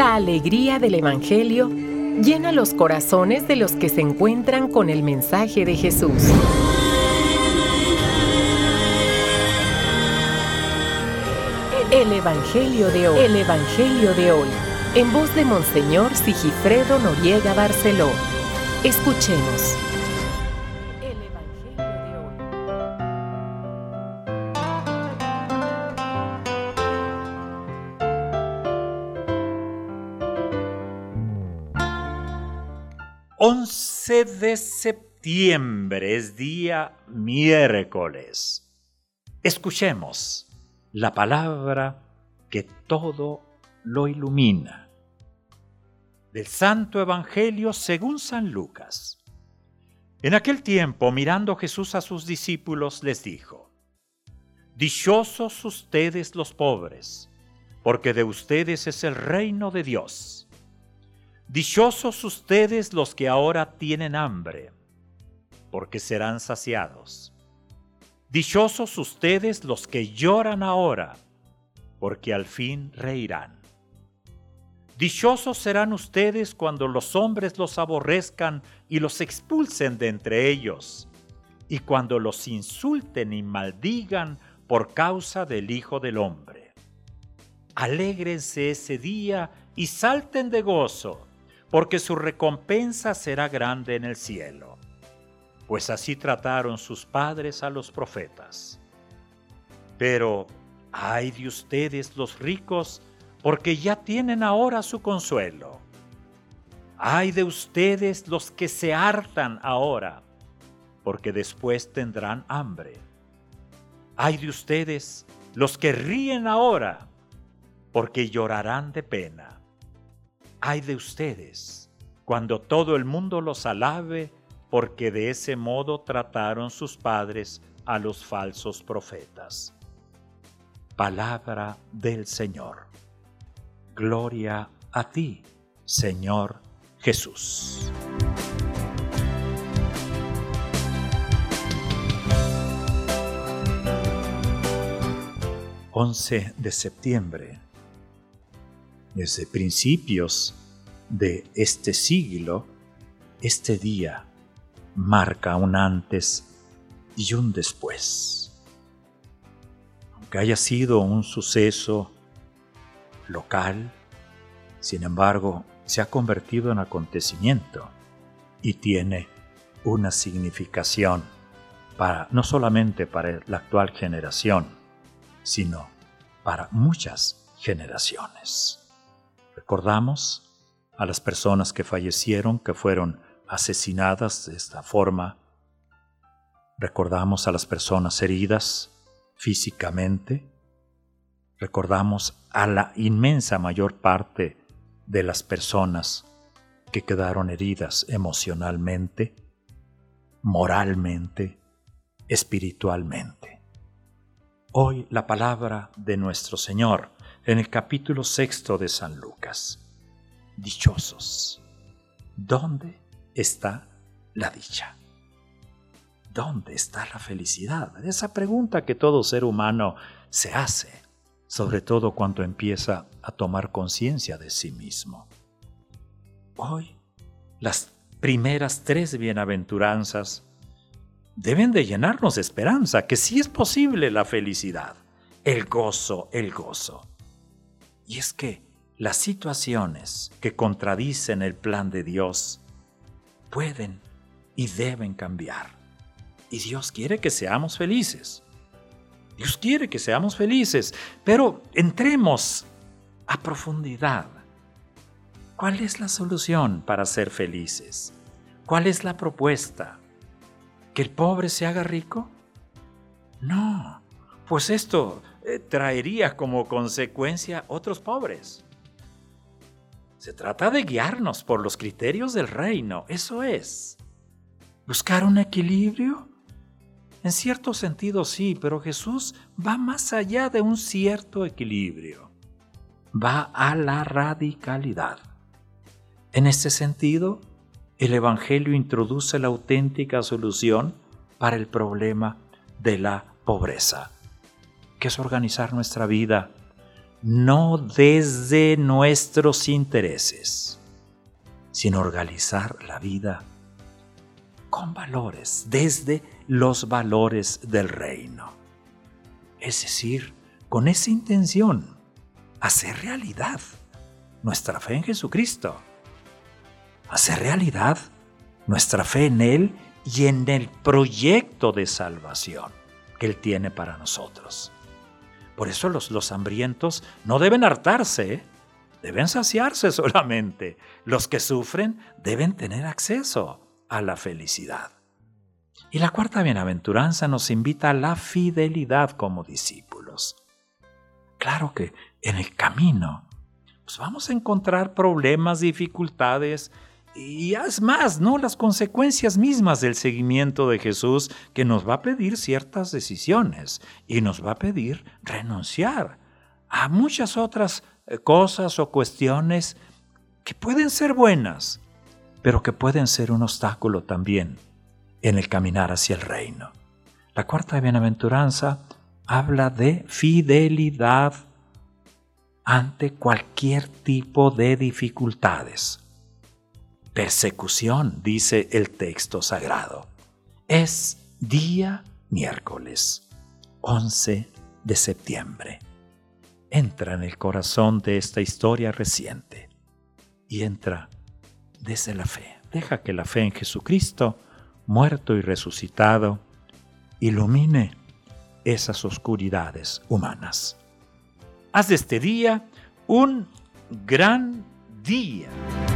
La alegría del Evangelio llena los corazones de los que se encuentran con el mensaje de Jesús. El Evangelio de hoy. El Evangelio de hoy. En voz de Monseñor Sigifredo Noriega Barceló. Escuchemos. El Evangelio de hoy. 11 de septiembre es día miércoles. Escuchemos la palabra que todo lo ilumina. Del Santo Evangelio según San Lucas. En aquel tiempo, mirando Jesús a sus discípulos, les dijo: Dichosos ustedes los pobres, porque de ustedes es el reino de Dios. Dichosos ustedes los que ahora tienen hambre, porque serán saciados. Dichosos ustedes los que lloran ahora, porque al fin reirán. Dichosos serán ustedes cuando los hombres los aborrezcan y los expulsen de entre ellos, y cuando los insulten y maldigan por causa del Hijo del Hombre. Alégrense ese día y salten de gozo, porque su recompensa será grande en el cielo, pues así trataron sus padres a los profetas. Pero ay de ustedes los ricos, porque ya tienen ahora su consuelo. Ay de ustedes los que se hartan ahora, porque después tendrán hambre. Ay de ustedes los que ríen ahora, porque llorarán de pena. Ay de ustedes cuando todo el mundo los alabe, porque de ese modo trataron sus padres a los falsos profetas. Palabra del Señor. Gloria a ti, Señor Jesús. «11 de septiembre. Desde principios de este siglo, este día marca un antes y un después. Aunque haya sido un suceso local, sin embargo, se ha convertido en acontecimiento y tiene una significación no solamente para la actual generación, sino para muchas generaciones. Recordamos a las personas que fallecieron, que fueron asesinadas de esta forma. Recordamos a las personas heridas físicamente. Recordamos a la inmensa mayor parte de las personas que quedaron heridas emocionalmente, moralmente, espiritualmente. Hoy la palabra de nuestro Señor en el capítulo 6 de San Lucas. Dichosos. ¿Dónde está la dicha? ¿Dónde está la felicidad? Esa pregunta que todo ser humano se hace, sobre todo cuando empieza a tomar conciencia de sí mismo. Hoy, las primeras 3 bienaventuranzas deben de llenarnos de esperanza, que sí es posible la felicidad, el gozo, el gozo. Y es que las situaciones que contradicen el plan de Dios pueden y deben cambiar. Y Dios quiere que seamos felices. Dios quiere que seamos felices, pero entremos a profundidad. ¿Cuál es la solución para ser felices? ¿Cuál es la propuesta? ¿Que el pobre se haga rico? No, pues esto traería como consecuencia otros pobres. Se trata de guiarnos por los criterios del reino, eso es. ¿Buscar un equilibrio? En cierto sentido sí, pero Jesús va más allá de un cierto equilibrio. Va a la radicalidad. En este sentido, el Evangelio introduce la auténtica solución para el problema de la pobreza, que es organizar nuestra vida no desde nuestros intereses, sino organizar la vida con valores, desde los valores del reino. Es decir, con esa intención, hacer realidad nuestra fe en Jesucristo, hacer realidad nuestra fe en Él y en el proyecto de salvación que Él tiene para nosotros. Por eso los hambrientos no deben hartarse, deben saciarse solamente. Los que sufren deben tener acceso a la felicidad. Y la cuarta bienaventuranza nos invita a la fidelidad como discípulos. Claro que en el camino pues vamos a encontrar problemas, dificultades y es más, ¿no? Las consecuencias mismas del seguimiento de Jesús, que nos va a pedir ciertas decisiones y nos va a pedir renunciar a muchas otras cosas o cuestiones que pueden ser buenas, pero que pueden ser un obstáculo también en el caminar hacia el reino. La cuarta bienaventuranza habla de fidelidad ante cualquier tipo de dificultades. Persecución, dice el texto sagrado. Es día miércoles, 11 de septiembre. Entra en el corazón de esta historia reciente y entra desde la fe. Deja que la fe en Jesucristo, muerto y resucitado, ilumine esas oscuridades humanas. Haz de este día un gran día.